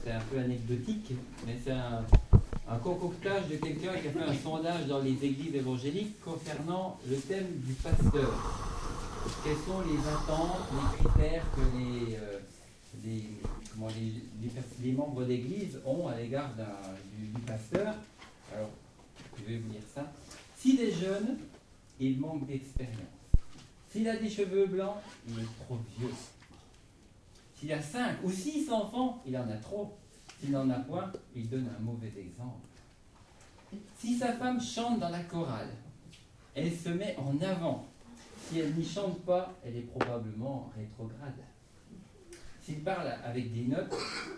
c'est un peu anecdotique, mais c'est un concoctage de quelqu'un qui a fait un sondage dans les églises évangéliques concernant le thème du pasteur. Quelles sont les attentes, les critères que les membres d'église ont à l'égard du pasteur? Alors, je vais vous lire ça. S'il est jeune, il manque d'expérience. S'il a des cheveux blancs, il est trop vieux. S'il a 5 ou 6 enfants, il en a trop. S'il n'en a point, il donne un mauvais exemple. Si sa femme chante dans la chorale, elle se met en avant. Si elle n'y chante pas, elle est probablement rétrograde. S'il parle avec des notes,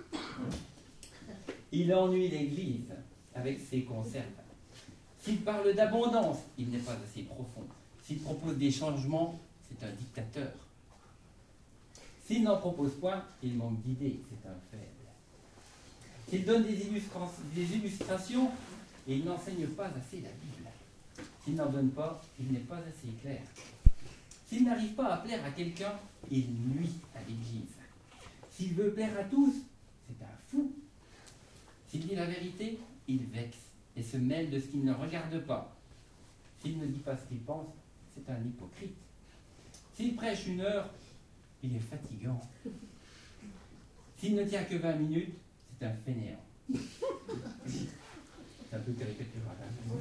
il ennuie l'église avec ses concerts. S'il parle d'abondance, il n'est pas assez profond. S'il propose des changements, c'est un dictateur. S'il n'en propose point, il manque d'idées, c'est un faible. S'il donne des illustrations, il n'enseigne pas assez la Bible. S'il n'en donne pas, il n'est pas assez clair. S'il n'arrive pas à plaire à quelqu'un, il nuit à l'église. S'il veut plaire à tous, c'est un fou. S'il dit la vérité, il vexe et se mêle de ce qu'il ne regarde pas. S'il ne dit pas ce qu'il pense, c'est un hypocrite. S'il prêche 1 heure, il est fatigant. S'il ne tient que 20 minutes, c'est un fainéant. C'est un peu caricatural.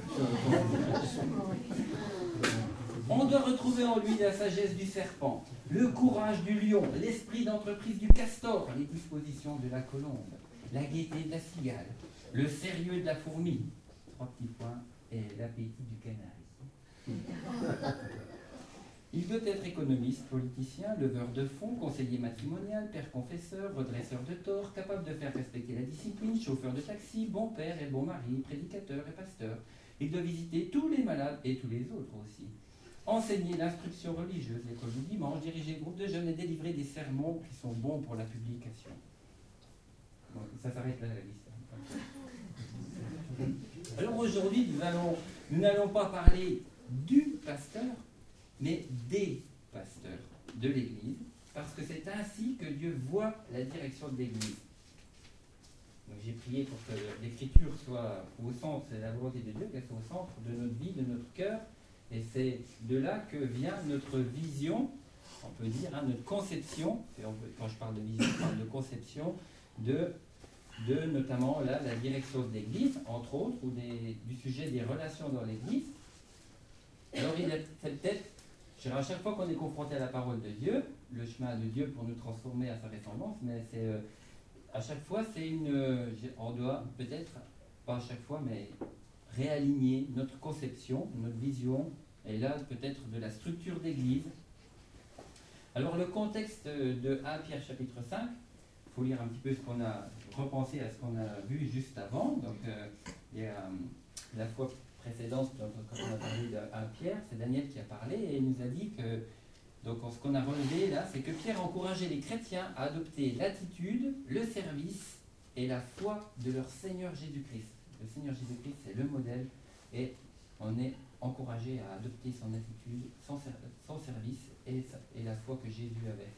On doit retrouver en lui la sagesse du serpent, le courage du lion, l'esprit d'entreprise du castor, les dispositions de la colombe, la gaieté de la cigale, le sérieux de la fourmi, 3 petits points, et l'appétit du canari. Il doit être économiste, politicien, leveur de fonds, conseiller matrimonial, père confesseur, redresseur de tort, capable de faire respecter la discipline, chauffeur de taxi, bon père et bon mari, prédicateur et pasteur. Il doit visiter tous les malades et tous les autres aussi. Enseigner l'instruction religieuse, l'école du dimanche, diriger le groupe de jeunes et délivrer des sermons qui sont bons pour la publication. Bon, ça s'arrête là la liste. Alors aujourd'hui, nous n'allons pas parler du pasteur, mais des pasteurs de l'Église, parce que c'est ainsi que Dieu voit la direction de l'Église. Donc j'ai prié pour que l'Écriture soit au centre, c'est la volonté de Dieu, qu'elle soit au centre de notre vie, de notre cœur, et c'est de là que vient notre vision, on peut dire, notre conception, et quand je parle de vision, je parle de conception, de notamment là, la direction de l'Église, entre autres, ou du sujet des relations dans l'Église. Alors il y a peut-être, à chaque fois qu'on est confronté à la parole de Dieu, le chemin de Dieu pour nous transformer à sa ressemblance, mais à chaque fois, on doit peut-être, pas à chaque fois, mais réaligner notre conception, notre vision, et là peut-être de la structure d'église. Alors le contexte de 1 Pierre chapitre 5, il faut lire un petit peu ce qu'on a repensé à ce qu'on a vu juste avant. Donc il y a la fois précédente, quand on a parlé de 1 Pierre, c'est Daniel qui a parlé et il nous a dit que, donc ce qu'on a relevé là, c'est que Pierre encourageait les chrétiens à adopter l'attitude, le service et la foi de leur Seigneur Jésus-Christ. Le Seigneur Jésus-Christ, c'est le modèle et on est encouragé à adopter son attitude, son service et la foi que Jésus avait.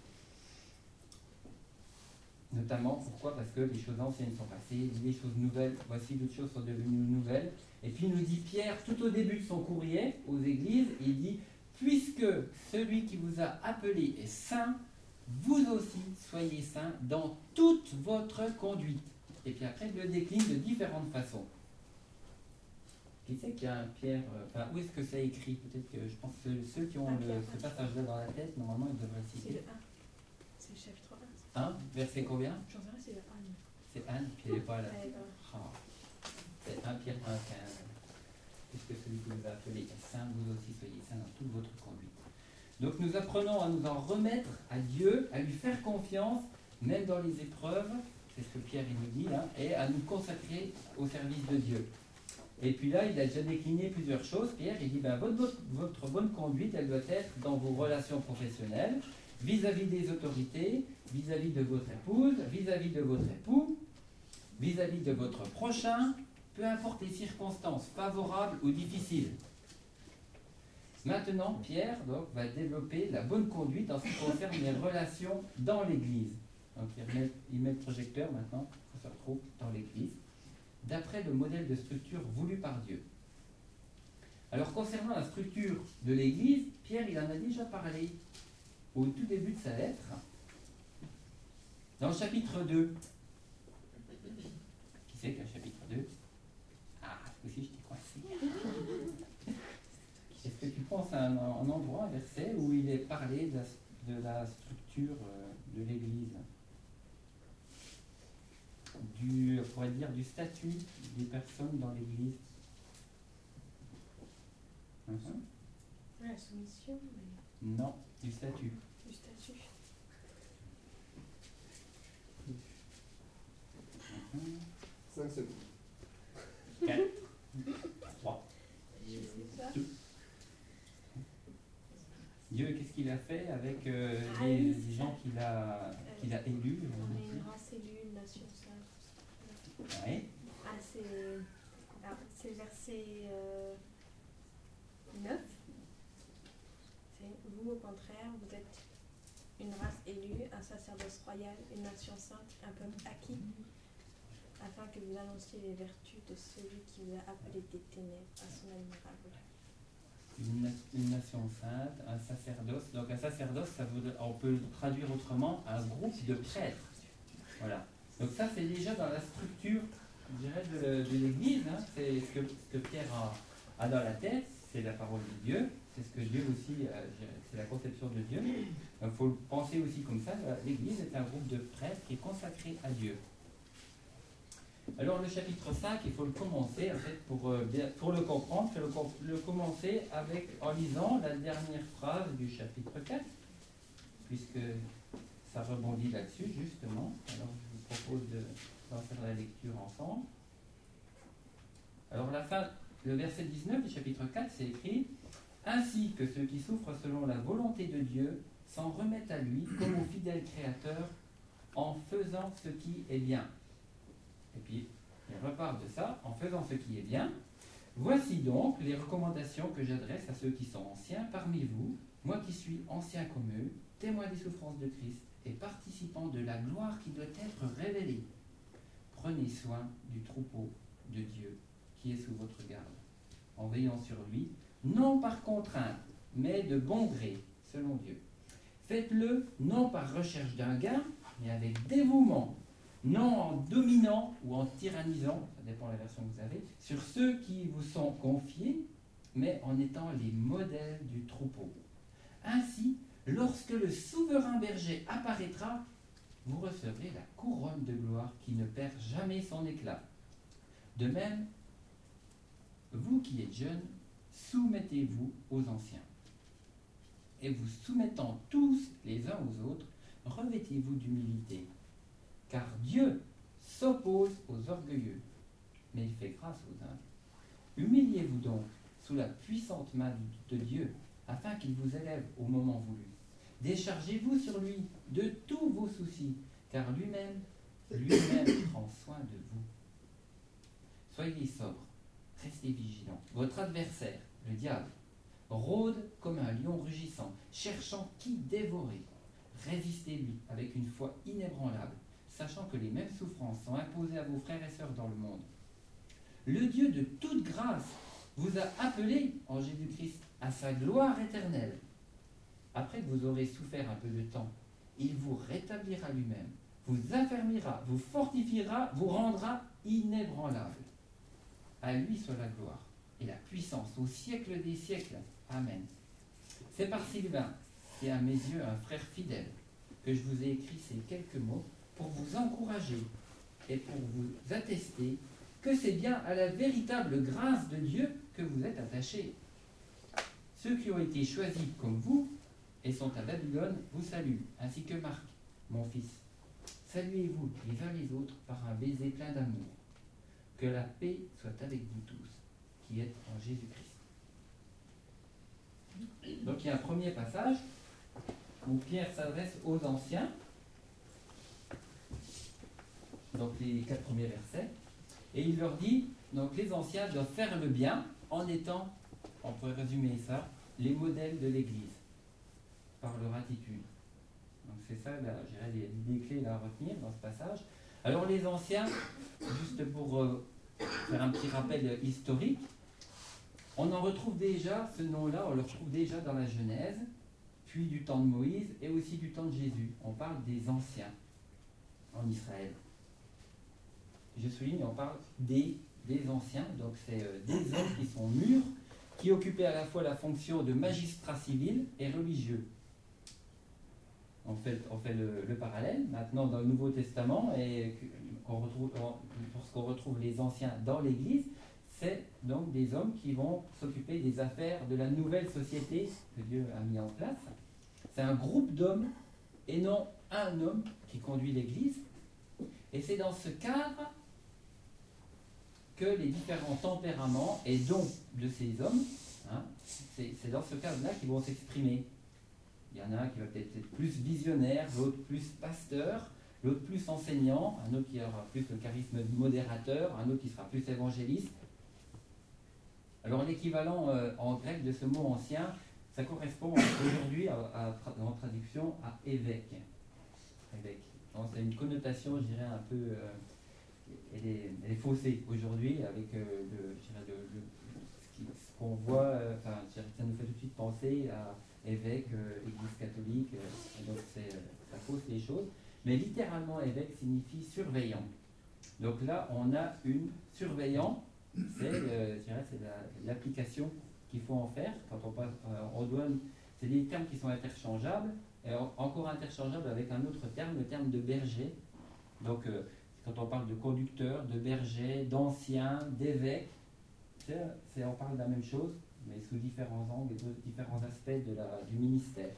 Notamment, pourquoi? Parce que les choses anciennes sont passées, les choses nouvelles, voici d'autres choses sont devenues nouvelles. Et puis nous dit Pierre, tout au début de son courrier aux églises, il dit « Puisque celui qui vous a appelé est saint, vous aussi soyez saints dans toute votre conduite. » Et puis après, il le décline de différentes façons. Qui sait qu'il y a un Pierre... où est-ce que c'est écrit? Peut-être que je pense que ceux qui ont ce passage-là dans la tête, normalement, ils devraient le citer. C'est le 1. C'est le chapitre 1. 1, verset combien? J'en sais rien, c'est le 1. C'est Anne, puis elle n'est pas là. C'est 1 Pierre 1, 15. Puisque celui qui vous a appelé est saint, vous aussi soyez saints dans toute votre conduite. Donc nous apprenons à nous en remettre à Dieu, à lui faire confiance, même dans les épreuves, c'est ce que Pierre il nous dit, hein, et à nous consacrer au service de Dieu. Et puis là, il a déjà décliné plusieurs choses. Pierre, il dit, votre bonne conduite, elle doit être dans vos relations professionnelles, vis-à-vis des autorités, vis-à-vis de votre épouse, vis-à-vis de votre époux, vis-à-vis de votre prochain, peu importe les circonstances, favorables ou difficiles. Maintenant, Pierre donc, va développer la bonne conduite en ce qui concerne les relations dans l'Église. Donc il met le projecteur maintenant, ça se retrouve dans l'Église, d'après le modèle de structure voulu par Dieu. Alors concernant la structure de l'Église, Pierre il en a déjà parlé au tout début de sa lettre, dans le chapitre 2. Qui c'est qui a le chapitre 2? Ah, aussi je t'ai coincé. Est-ce que tu penses à un endroit, un verset, où il est parlé de la structure de l'Église, on pourrait dire du statut des personnes dans l'Église? La soumission, mais Non, du statut. du statut. 5 secondes. 4, 3. Je sais pas. Dieu, qu'est-ce qu'il a fait avec oui, les gens qu'il a élus? On est une race élue, une nation sainte. Oui. C'est verset 9. C'est vous, au contraire, vous êtes une race élue, un sacerdoce royal, une nation sainte, un peuple acquis, afin que vous annonciez les vertus de celui qui vous a appelé des ténèbres à son admirable. Une nation sainte, un sacerdoce. Donc un sacerdoce, on peut le traduire autrement, un groupe de prêtres. Voilà. Donc ça, c'est déjà dans la structure, je dirais, de l'Église. Hein. C'est ce que Pierre a dans la tête, c'est la parole de Dieu. C'est ce que Dieu aussi, c'est la conception de Dieu. Il faut le penser aussi comme ça. L'Église est un groupe de prêtres qui est consacré à Dieu. Alors le chapitre 5, il faut le commencer, en fait, pour le comprendre, il faut le commencer en lisant la dernière phrase du chapitre 4, puisque ça rebondit là-dessus, justement. Alors je vous propose d'en faire la lecture ensemble. Alors le verset 19 du chapitre 4, c'est écrit « Ainsi que ceux qui souffrent selon la volonté de Dieu s'en remettent à lui comme au fidèle Créateur en faisant ce qui est bien. » Et puis, il reparle de ça en faisant ce qui est bien. Voici donc les recommandations que j'adresse à ceux qui sont anciens parmi vous, moi qui suis ancien comme eux, témoin des souffrances de Christ et participant de la gloire qui doit être révélée. Prenez soin du troupeau de Dieu qui est sous votre garde, en veillant sur lui, non par contrainte, mais de bon gré, selon Dieu. Faites-le non par recherche d'un gain, mais avec dévouement, non en dominant ou en tyrannisant, ça dépend de la version que vous avez, sur ceux qui vous sont confiés, mais en étant les modèles du troupeau. Ainsi, lorsque le souverain berger apparaîtra, vous recevrez la couronne de gloire qui ne perd jamais son éclat. De même, vous qui êtes jeunes, soumettez-vous aux anciens. Et vous soumettant tous les uns aux autres, revêtez-vous d'humilité. Car Dieu s'oppose aux orgueilleux, mais il fait grâce aux humbles. Humiliez-vous donc sous la puissante main de Dieu, afin qu'il vous élève au moment voulu. Déchargez-vous sur lui de tous vos soucis, car lui-même prend soin de vous. Soyez sobres, restez vigilants. Votre adversaire, le diable, rôde comme un lion rugissant, cherchant qui dévorer. Résistez-lui avec une foi inébranlable, sachant que les mêmes souffrances sont imposées à vos frères et sœurs dans le monde. Le Dieu de toute grâce vous a appelé en Jésus-Christ à sa gloire éternelle. Après que vous aurez souffert un peu de temps, il vous rétablira lui-même, vous affermira, vous fortifiera, vous rendra inébranlable. À lui soit la gloire et la puissance au siècle des siècles. Amen. C'est par Sylvain, qui est à mes yeux un frère fidèle, que je vous ai écrit ces quelques mots pour vous encourager et pour vous attester que c'est bien à la véritable grâce de Dieu que vous êtes attachés. Ceux qui ont été choisis comme vous et sont à Babylone vous saluent, ainsi que Marc, mon fils. Saluez-vous les uns les autres par un baiser plein d'amour. Que la paix soit avec vous tous, qui êtes en Jésus-Christ. Donc il y a un premier passage où Pierre s'adresse aux anciens, donc les 4 premiers versets, et il leur dit, donc les anciens doivent faire le bien en étant, on pourrait résumer ça, les modèles de l'Église, par leur attitude. Donc c'est ça, là, je dirais, l'idée clé à retenir dans ce passage. Alors les anciens, juste pour faire un petit rappel historique, on en retrouve déjà, ce nom-là, on le retrouve déjà dans la Genèse, puis du temps de Moïse et aussi du temps de Jésus. On parle des anciens en Israël. Je souligne, on parle des anciens, donc c'est des hommes qui sont mûrs, qui occupaient à la fois la fonction de magistrat civil et religieux. On fait le parallèle maintenant dans le Nouveau Testament, et lorsqu'on retrouve les anciens dans l'Église, c'est donc des hommes qui vont s'occuper des affaires de la nouvelle société que Dieu a mis en place. C'est un groupe d'hommes et non un homme qui conduit l'Église. Et c'est dans ce cadre que les différents tempéraments et dons de ces hommes, hein, c'est dans ce cadre-là qu'ils vont s'exprimer. Il y en a un qui va peut-être être plus visionnaire, l'autre plus pasteur, l'autre plus enseignant, un autre qui aura plus le charisme modérateur, un autre qui sera plus évangéliste. Alors l'équivalent en grec de ce mot ancien, ça correspond aujourd'hui en traduction à évêque. C'est une connotation, je dirais, un peu... elle est faussée aujourd'hui avec ce qu'on voit, ça nous fait tout de suite penser à évêque, église catholique, donc ça fausse les choses. Mais littéralement, évêque signifie surveillant. Donc là, on a une surveillant, c'est l'application qu'il faut en faire quand on passe, c'est des termes qui sont interchangeables, et encore interchangeables avec un autre terme, le terme de berger. Donc, quand on parle de conducteur, de berger, d'ancien, d'évêque, on parle de la même chose, mais sous différents angles et différents aspects du ministère.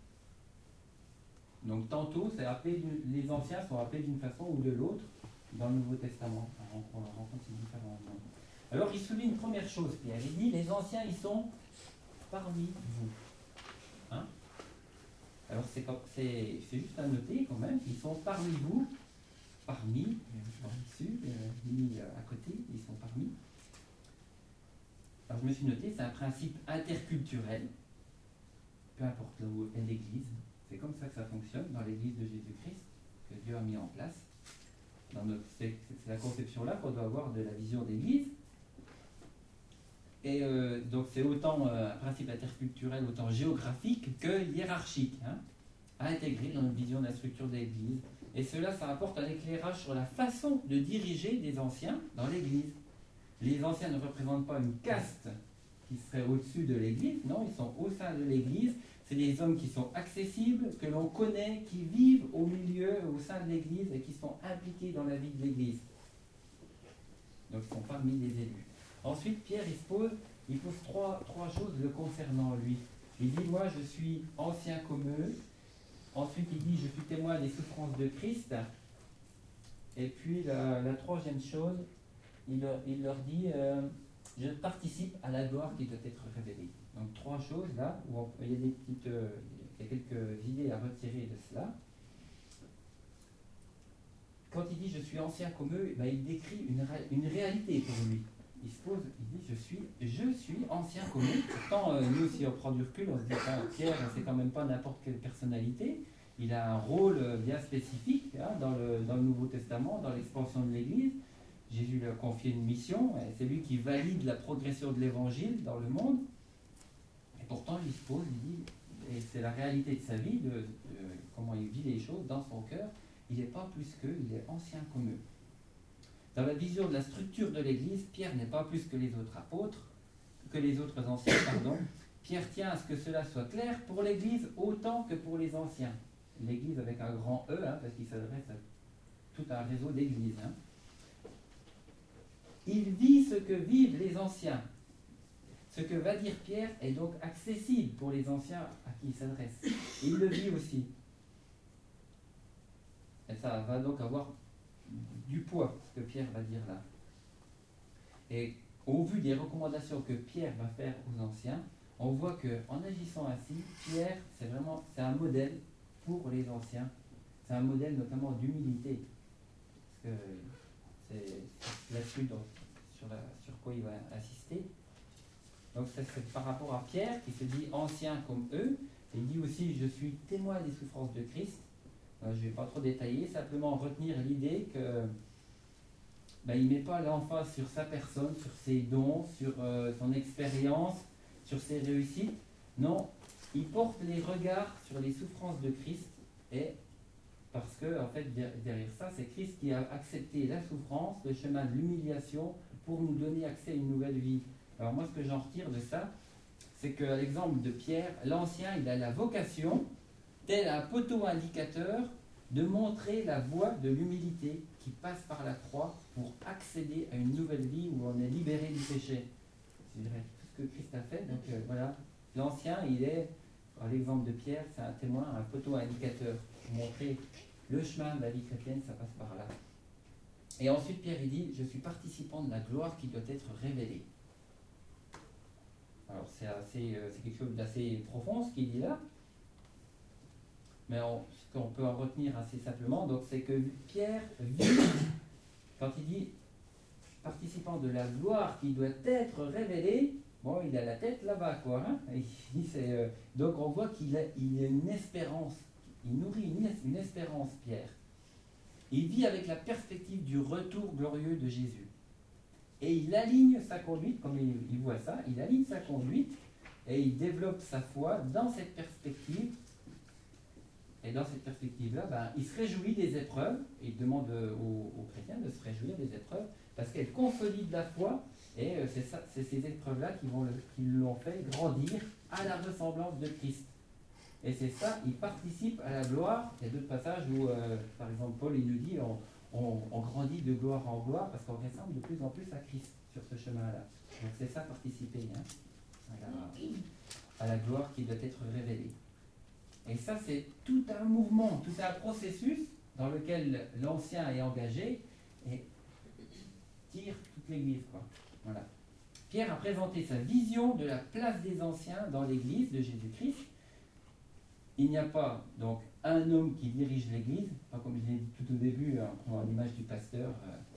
Donc tantôt, les anciens sont appelés d'une façon ou de l'autre dans le Nouveau Testament. On rencontre ces différents noms. Alors il souligne une première chose, Pierre. Il dit, les anciens, ils sont parmi vous. Hein? Alors c'est juste à noter quand même qu'ils sont parmi vous, parmi, issus, mis à côté, ils sont parmi. Alors je me suis noté, c'est un principe interculturel, peu importe là où est l'Église, c'est comme ça que ça fonctionne dans l'Église de Jésus-Christ, que Dieu a mis en place. C'est la conception-là qu'on doit avoir de la vision d'Église. Et donc c'est autant un principe interculturel, autant géographique que hiérarchique, hein, à intégrer dans une vision de la structure de l'Église. Et cela, ça apporte un éclairage sur la façon de diriger des anciens dans l'Église. Les anciens ne représentent pas une caste qui serait au-dessus de l'Église, non, ils sont au sein de l'Église. C'est des hommes qui sont accessibles, que l'on connaît, qui vivent au milieu, au sein de l'Église et qui sont impliqués dans la vie de l'Église. Donc ils sont parmi les élus. Ensuite, Pierre, il pose trois choses le concernant lui. Il dit, moi je suis ancien comme eux. Ensuite, il dit, je suis témoin des souffrances de Christ. Et puis, la troisième chose, il leur dit, je participe à la gloire qui doit être révélée. Donc, trois choses là, où il y a quelques idées à retirer de cela. Quand il dit, je suis ancien comme eux, ben, il décrit une réalité pour lui. Il dit, je suis ancien comme eux. Pourtant, nous, si on prend du recul, on se dit, Pierre, c'est quand même pas n'importe quelle personnalité. Il a un rôle bien spécifique, hein, dans le Nouveau Testament, dans l'expansion de l'Église. Jésus lui a confié une mission, et c'est lui qui valide la progression de l'Évangile dans le monde. Et pourtant, il se pose, il dit, et c'est la réalité de sa vie, de comment il vit les choses dans son cœur, il n'est pas plus qu'eux, il est ancien comme eux. Dans la vision de la structure de l'Église, Pierre n'est pas plus que les autres apôtres, que les autres anciens, pardon. Pierre tient à ce que cela soit clair pour l'Église autant que pour les anciens. L'Église avec un grand E, hein, parce qu'il s'adresse à tout un réseau d'églises. Hein. Il vit ce que vivent les anciens. Ce que va dire Pierre est donc accessible pour les anciens à qui il s'adresse. Il le vit aussi. Et ça va donc avoir du poids, ce que Pierre va dire là. Et au vu des recommandations que Pierre va faire aux anciens, on voit qu'en agissant ainsi, Pierre, c'est un modèle pour les anciens. C'est un modèle notamment d'humilité. Parce que c'est là-dessus sur quoi il va insister. Donc c'est par rapport à Pierre qui se dit ancien comme eux. Et il dit aussi, je suis témoin des souffrances de Christ. Je ne vais pas trop détailler, simplement retenir l'idée que il ne met pas l'emphase sur sa personne, sur ses dons, sur son expérience, sur ses réussites. Non, il porte les regards sur les souffrances de Christ, et parce que en fait derrière ça, c'est Christ qui a accepté la souffrance, le chemin de l'humiliation pour nous donner accès à une nouvelle vie. Alors moi, ce que j'en retire de ça, c'est qu'à l'exemple de Pierre, l'ancien, il a la vocation, tel un poteau indicateur, de montrer la voie de l'humilité qui passe par la croix pour accéder à une nouvelle vie où on est libéré du péché. C'est tout ce que Christ a fait. Donc voilà, l'ancien, il est, à l'exemple de Pierre, c'est un témoin, un poteau indicateur pour montrer le chemin de la vie chrétienne, ça passe par là. Et ensuite, Pierre, il dit, je suis participant de la gloire qui doit être révélée. Alors c'est quelque chose d'assez profond ce qu'il dit là. Mais ce qu'on peut en retenir assez simplement, donc, c'est que Pierre vit, quand il dit participant de la gloire qui doit être révélée, bon, il a la tête là-bas, quoi. Hein, donc on voit qu'il a une espérance, il nourrit une espérance, Pierre. Il vit avec la perspective du retour glorieux de Jésus. Et il aligne sa conduite, comme il voit ça, il aligne sa conduite et il développe sa foi dans cette perspective. Et dans cette perspective-là, il se réjouit des épreuves. Il demande aux chrétiens de se réjouir des épreuves parce qu'elles consolident la foi. Et c'est ces épreuves-là qui l'ont fait grandir à la ressemblance de Christ. Et c'est ça, il participe à la gloire. Il y a d'autres passages où, par exemple, Paul, il nous dit on grandit de gloire en gloire parce qu'on ressemble de plus en plus à Christ sur ce chemin-là. Donc c'est ça, participer à la gloire qui doit être révélée. Et ça, c'est tout un mouvement, tout un processus dans lequel l'ancien est engagé et tire toute l'Église, quoi. Voilà. Pierre a présenté sa vision de la place des anciens dans l'Église de Jésus-Christ. Il n'y a pas donc un homme qui dirige l'Église, pas comme je l'ai dit tout au début, en l'image du pasteur,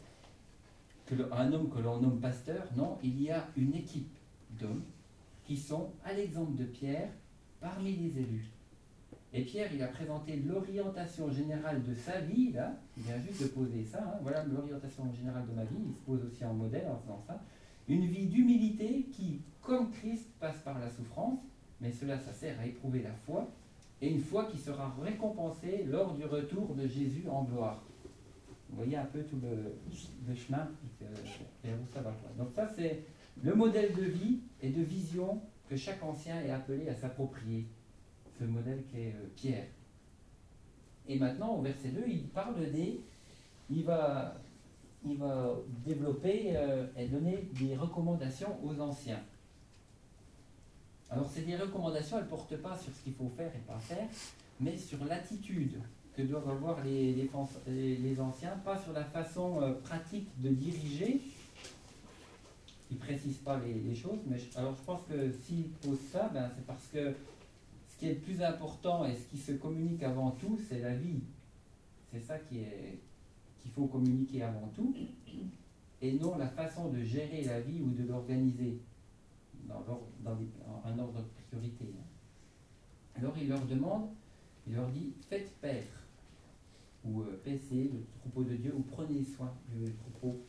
un homme que l'on nomme pasteur. Non, il y a une équipe d'hommes qui sont, à l'exemple de Pierre, parmi les élus. Et Pierre, il a présenté l'orientation générale de sa vie, là, il vient juste de poser ça, hein, voilà l'orientation générale de ma vie, il se pose aussi en modèle en faisant ça. Une vie d'humilité qui, comme Christ, passe par la souffrance, mais cela, ça sert à éprouver la foi, et une foi qui sera récompensée lors du retour de Jésus en gloire. Vous voyez un peu tout le chemin vers où ça va. Donc ça, c'est le modèle de vie et de vision que chaque ancien est appelé à s'approprier. Ce modèle qu'est Pierre. Et maintenant, au verset 2, il va développer et donner des recommandations aux anciens. Alors, c'est des recommandations, elles ne portent pas sur ce qu'il faut faire et pas faire, mais sur l'attitude que doivent avoir les anciens, pas sur la façon pratique de diriger. Il ne précise pas les choses, mais alors je pense que s'il pose ça, c'est parce que ce qui est le plus important et ce qui se communique avant tout, c'est la vie. C'est ça qu'il faut communiquer avant tout, et non la façon de gérer la vie ou de l'organiser dans un ordre de priorité. Alors il leur dit, faites paître, ou paissez le troupeau de Dieu, ou prenez soin du troupeau.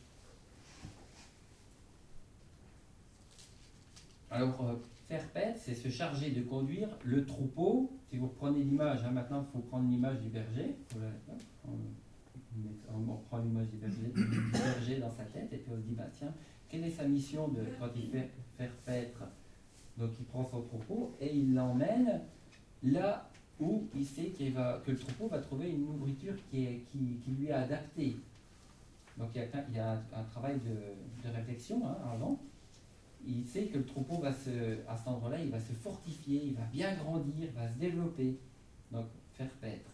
Alors, faire paître, c'est se charger de conduire le troupeau. Si vous reprenez l'image, maintenant il faut prendre l'image du berger. On prend l'image du berger dans sa tête et puis on se dit, tiens, quelle est sa mission quand il fait faire paître? Donc il prend son troupeau et il l'emmène là où il sait que le troupeau va trouver une nourriture qui lui est adaptée. Donc il y a un travail de réflexion avant. Il sait que le troupeau à cet endroit-là, il va se fortifier, il va bien grandir, il va se développer. Donc, faire paître.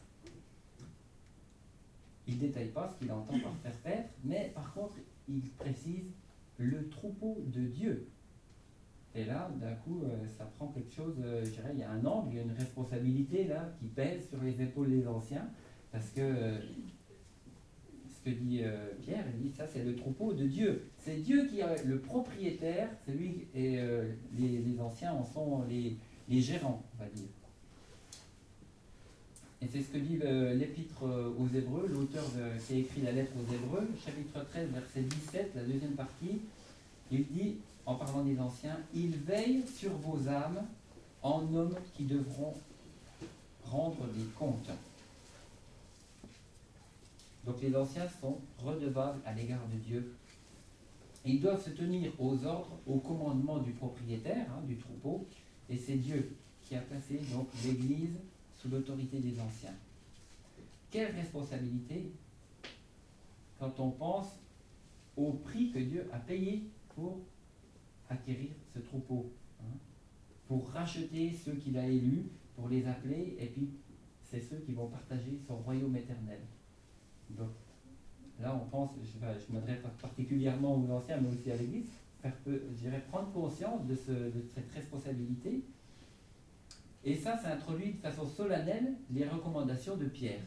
Il ne détaille pas ce qu'il entend par faire paître, mais par contre, il précise le troupeau de Dieu. Et là, d'un coup, ça prend quelque chose, je dirais, il y a un angle, il y a une responsabilité là qui pèse sur les épaules des anciens, parce que ce que dit Pierre, il dit ça c'est le troupeau de Dieu. C'est Dieu qui est le propriétaire, c'est lui, et les anciens en sont les gérants, on va dire. Et c'est ce que dit l'Épître aux Hébreux, l'auteur qui a écrit la lettre aux Hébreux, chapitre 13, verset 17, la deuxième partie. Il dit, en parlant des anciens, « Ils veillent sur vos âmes en hommes qui devront rendre des comptes. » Donc les anciens sont redevables à l'égard de Dieu. Et ils doivent se tenir aux ordres, aux commandements du propriétaire, du troupeau, et c'est Dieu qui a placé donc l'Église sous l'autorité des anciens. Quelle responsabilité quand on pense au prix que Dieu a payé pour acquérir ce troupeau, pour racheter ceux qu'il a élus, pour les appeler, et puis c'est ceux qui vont partager son royaume éternel. Donc là on pense, je m'adresse particulièrement aux anciens, mais aussi à l'Église, je dirais prendre conscience de cette responsabilité. Et ça introduit de façon solennelle les recommandations de Pierre.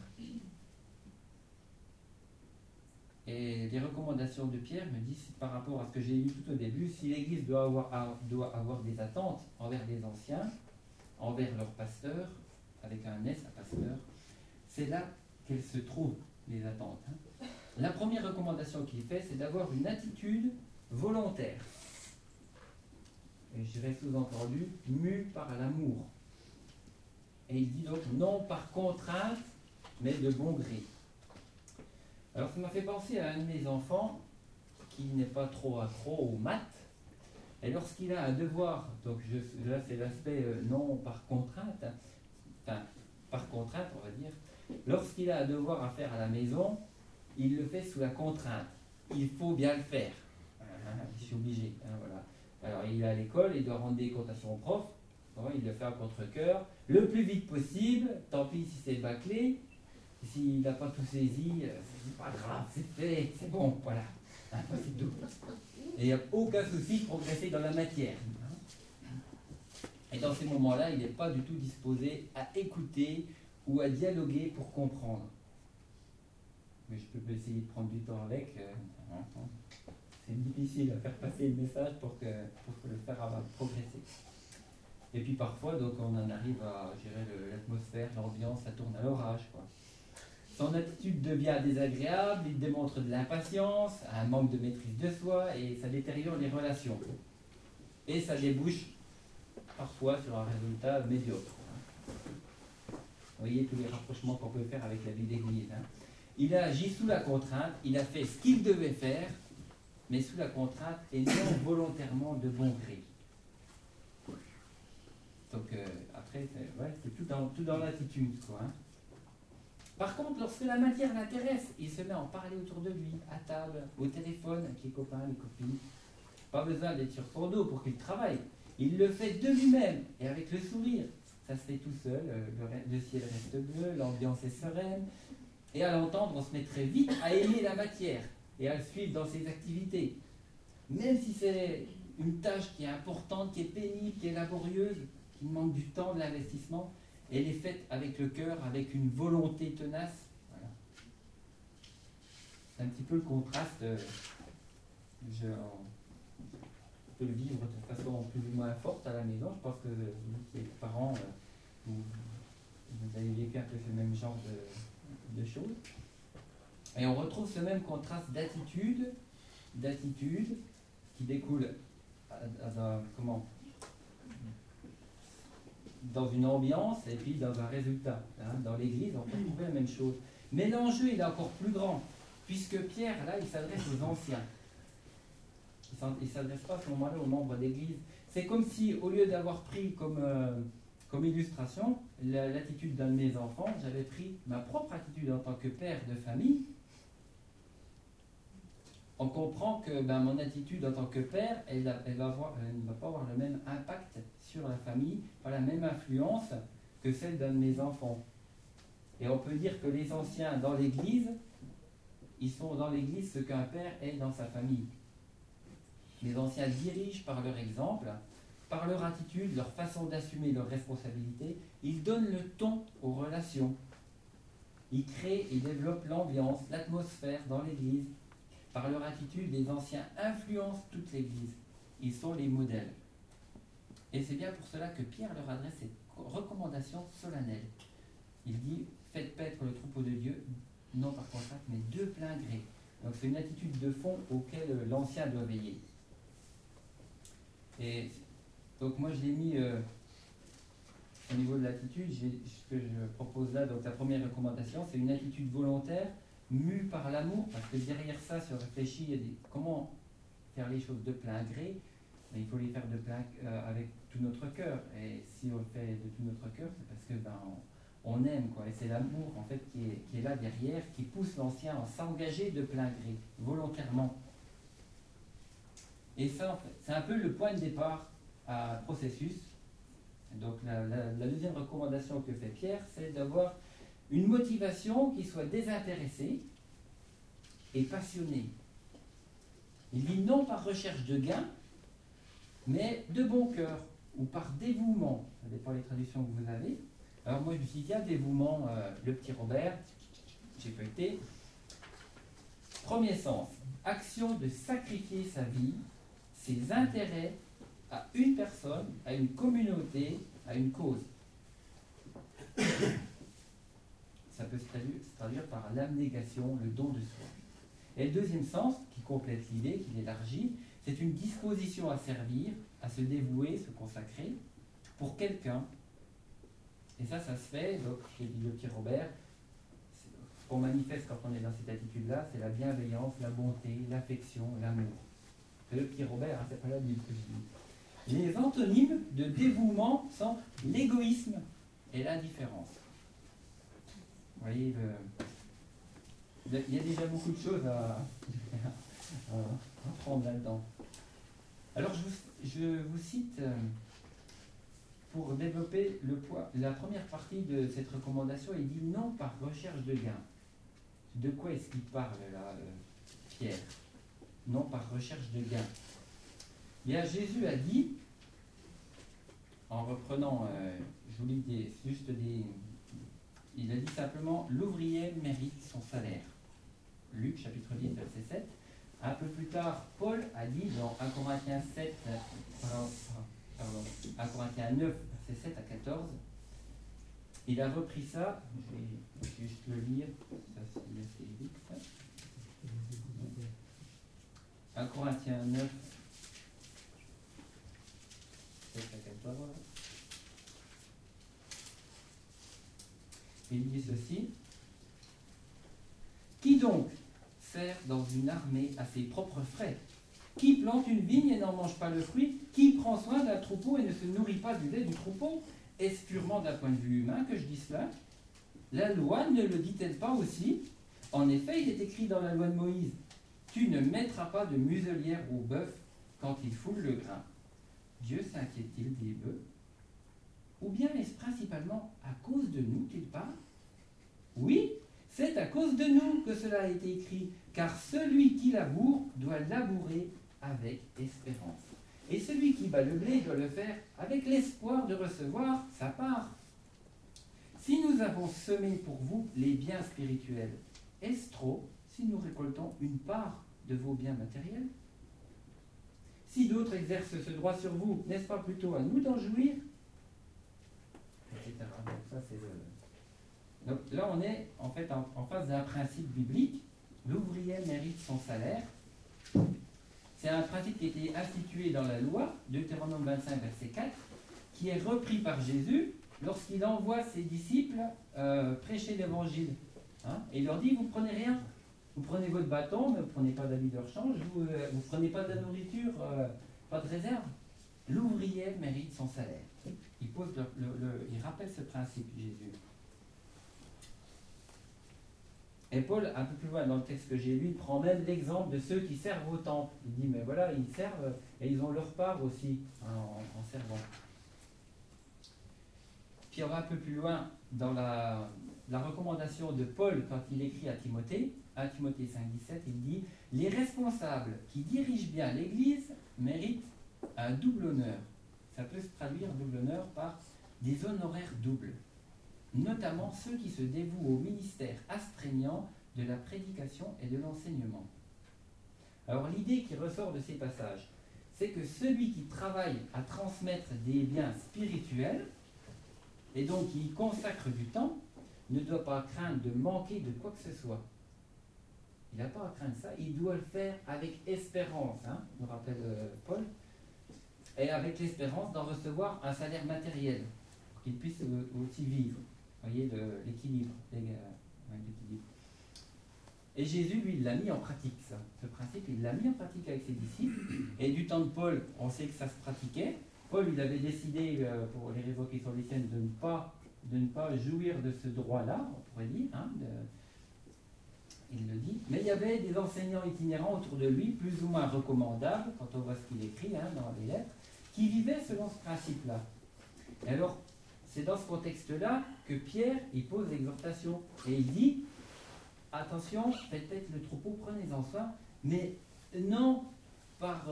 Et les recommandations de Pierre me disent, par rapport à ce que j'ai lu tout au début, si l'Église doit avoir des attentes envers les anciens, envers leurs pasteurs, avec un S à pasteur, c'est là qu'elles se trouvent, les attentes. La première recommandation qu'il fait, c'est d'avoir une attitude volontaire. Et je dirais sous-entendu, mue par l'amour. Et il dit donc non par contrainte, mais de bon gré. Alors ça m'a fait penser à un de mes enfants qui n'est pas trop accro aux maths. Et lorsqu'il a un devoir, donc là c'est l'aspect non par contrainte, enfin par contrainte on va dire, lorsqu'il a un devoir à faire à la maison, il le fait sous la contrainte. Il faut bien le faire. Je suis obligé. Voilà. Alors il est à l'école, il doit rendre des comptes à son prof. Il le fait à contre-cœur, le plus vite possible, tant pis si c'est bâclé, s'il n'a pas tout saisi, c'est pas grave, c'est fait, c'est bon, voilà, c'est tout. Et il n'y a aucun souci de progresser dans la matière. Et dans ces moments-là, il n'est pas du tout disposé à écouter ou à dialoguer pour comprendre. Mais je peux essayer de prendre du temps avec. C'est difficile à faire passer le message pour le faire progresser. Et puis parfois, donc, on en arrive à gérer l'atmosphère, l'ambiance, ça tourne à l'orage, quoi. Son attitude devient désagréable, il démontre de l'impatience, un manque de maîtrise de soi, et ça détériore les relations. Et ça débouche parfois sur un résultat médiocre. Vous voyez tous les rapprochements qu'on peut faire avec la vie d'église. Il a agi sous la contrainte, il a fait ce qu'il devait faire, mais sous la contrainte et non volontairement de bon gré. Donc après, c'est tout dans l'attitude, quoi. Par contre, lorsque la matière l'intéresse, il se met à en parler autour de lui, à table, au téléphone, avec les copains, les copines. Pas besoin d'être sur son dos pour qu'il travaille. Il le fait de lui-même et avec le sourire. Ça se fait tout seul, le ciel reste bleu, l'ambiance est sereine. Et à l'entendre, on se met très vite à aimer la matière et à le suivre dans ses activités. Même si c'est une tâche qui est importante, qui est pénible, qui est laborieuse, qui demande du temps, de l'investissement, elle est faite avec le cœur, avec une volonté tenace. Voilà. C'est un petit peu le contraste. Je peux le vivre de façon plus ou moins forte à la maison. Je pense que vous qui êtes parents, vous avez vécu un peu ce même genre de choses. Et on retrouve ce même contraste d'attitude qui découle dans une ambiance et puis dans un résultat. Dans l'Église, on peut trouver la même chose. Mais l'enjeu, il est encore plus grand, puisque Pierre, là, il s'adresse aux anciens. Il ne s'adresse pas à ce moment-là aux membres d'Église. C'est comme si, au lieu d'avoir pris comme illustration l'attitude d'un de mes enfants, j'avais pris ma propre attitude en tant que père de famille. On comprend que mon attitude en tant que père, elle ne va pas avoir le même impact sur la famille, pas la même influence que celle d'un de mes enfants. Et on peut dire que les anciens dans l'Église, ils sont dans l'Église ce qu'un père est dans sa famille. Les anciens dirigent par leur exemple, par leur attitude, leur façon d'assumer leurs responsabilités. Ils donnent le ton aux relations. Ils créent et développent l'ambiance, l'atmosphère dans l'Église. Par leur attitude, les anciens influencent toute l'Église. Ils sont les modèles. Et c'est bien pour cela que Pierre leur adresse cette recommandation solennelle. Il dit, faites paître le troupeau de Dieu, non par contrainte, mais de plein gré. Donc c'est une attitude de fond auquel l'ancien doit veiller. Et donc moi je l'ai mis au niveau de l'attitude, ce que je propose là, donc la première recommandation, c'est une attitude volontaire, mue par l'amour, parce que derrière ça, si on réfléchit, il y a comment faire les choses de plein gré, mais il faut les faire de plein avec tout notre cœur. Et si on le fait de tout notre cœur, c'est parce que on aime, quoi. Et c'est l'amour en fait qui est là derrière, qui pousse l'ancien à s'engager de plein gré, volontairement. Et ça, en fait, c'est un peu le point de départ à processus. Donc la deuxième recommandation que fait Pierre, c'est d'avoir une motivation qui soit désintéressée et passionnée. Il dit non par recherche de gain, mais de bon cœur ou par dévouement. Ça dépend des traductions que vous avez. Alors moi je me suis dit, tiens, dévouement, le petit Robert, j'ai feuilleté. Premier sens, action de sacrifier sa vie, ses intérêts à une personne, à une communauté, à une cause. Ça peut se traduire par l'abnégation, le don de soi. Et le deuxième sens, qui complète l'idée, qui l'élargit, c'est une disposition à servir, à se dévouer, se consacrer pour quelqu'un. Et ça se fait, donc, je dit le petit Robert, ce qu'on manifeste quand on est dans cette attitude-là, c'est la bienveillance, la bonté, l'affection, l'amour. C'est le petit Robert, hein, c'est pas la Bible que je dis. Les antonymes de dévouement sont l'égoïsme et l'indifférence. Vous voyez, il y a déjà beaucoup de choses à prendre là-dedans. Alors je vous cite pour développer la première partie de cette recommandation. Il dit non par recherche de gain. De quoi est-ce qu'il parle là, Pierre? Non par recherche de gain. Bien, Jésus a dit, en reprenant, je vous lis il a dit simplement, l'ouvrier mérite son salaire. Luc chapitre 10, verset 7. Un peu plus tard, Paul a dit dans 1 Corinthiens 1 Corinthiens 9, verset 7 à 14, il a repris ça, je vais juste le lire, ça c'est assez vite. 1 Corinthiens 9, 7 à 14. Il dit ceci. Qui donc sert dans une armée à ses propres frais? Qui plante une vigne et n'en mange pas le fruit? Qui prend soin d'un troupeau et ne se nourrit pas du lait du troupeau? Est-ce purement d'un point de vue humain que je dis cela? La loi ne le dit-elle pas aussi? En effet, il est écrit dans la loi de Moïse, tu ne mettras pas de muselière au bœuf quand il foule le grain. Dieu s'inquiète-t-il des bœufs? Ou bien est-ce principalement à cause de nous qu'il parle? Oui, c'est à cause de nous que cela a été écrit, car celui qui laboure doit labourer avec espérance. Et celui qui bat le blé doit le faire avec l'espoir de recevoir sa part. Si nous avons semé pour vous les biens spirituels, est-ce trop si nous récoltons une part de vos biens matériels? Si d'autres exercent ce droit sur vous, n'est-ce pas plutôt à nous d'en jouir? Etc. Donc, ça, donc là, on est en fait en face d'un principe biblique. L'ouvrier mérite son salaire. C'est un principe qui a été institué dans la loi, Deutéronome 25, verset 4, qui est repris par Jésus lorsqu'il envoie ses disciples prêcher l'évangile. Hein, et il leur dit, vous prenez rien. Vous prenez votre bâton, mais vous ne prenez pas d'habit de rechange, vous ne prenez pas de la nourriture, pas de réserve. L'ouvrier mérite son salaire. Il rappelle ce principe, Jésus. Et Paul, un peu plus loin dans le texte que j'ai lu, il prend même l'exemple de ceux qui servent au temple. Il dit, mais voilà, ils servent et ils ont leur part aussi en servant. Puis on va un peu plus loin dans la recommandation de Paul quand il écrit à Timothée, 1 Timothée 5, 17, il dit, les responsables qui dirigent bien l'Église méritent un double honneur. Ça peut se traduire, double honneur, par des honoraires doubles, notamment ceux qui se dévouent au ministère astreignant de la prédication et de l'enseignement. Alors l'idée qui ressort de ces passages, c'est que celui qui travaille à transmettre des biens spirituels, et donc qui y consacre du temps, ne doit pas craindre de manquer de quoi que ce soit. Il n'a pas à craindre ça, il doit le faire avec espérance, hein, nous rappelle Paul, et avec l'espérance d'en recevoir un salaire matériel, pour qu'il puisse aussi vivre. Vous voyez l'équilibre. L'équilibre. Et Jésus, lui, il l'a mis en pratique, ça. Ce principe, il l'a mis en pratique avec ses disciples. Et du temps de Paul, on sait que ça se pratiquait. Paul, il avait décidé, pour les raisons qui sont les siennes, de ne pas jouir de ce droit-là, on pourrait dire, hein, il le dit. Mais il y avait des enseignants itinérants autour de lui, plus ou moins recommandables, quand on voit ce qu'il écrit hein, dans les lettres, qui vivaient selon ce principe-là. Et alors, c'est dans ce contexte-là que Pierre, il pose l'exhortation. Et il dit, attention, faites le troupeau, prenez-en soin, mais non par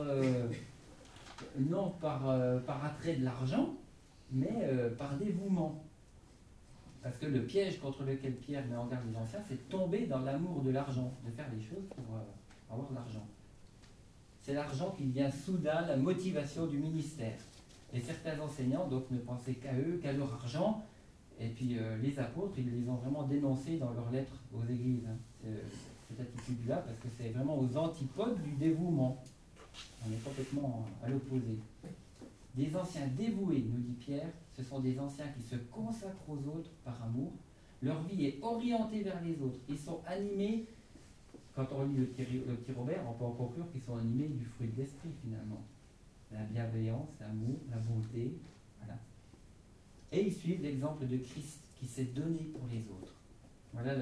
attrait de l'argent, mais par dévouement. Parce que le piège contre lequel Pierre met en garde les anciens, c'est de tomber dans l'amour de l'argent, de faire les choses pour avoir de l'argent. C'est l'argent qui devient soudain la motivation du ministère. Et certains enseignants donc ne pensaient qu'à eux, qu'à leur argent. Et puis les apôtres, ils les ont vraiment dénoncés dans leurs lettres aux églises. Hein, cette attitude-là, parce que c'est vraiment aux antipodes du dévouement. On est complètement à l'opposé. Des anciens dévoués, nous dit Pierre, ce sont des anciens qui se consacrent aux autres par amour. Leur vie est orientée vers les autres. Ils sont animés, quand on lit le petit Robert, on peut en conclure qu'ils sont animés du fruit de l'esprit finalement. La bienveillance, l'amour, la bonté. Voilà. Et ils suivent l'exemple de Christ qui s'est donné pour les autres. Voilà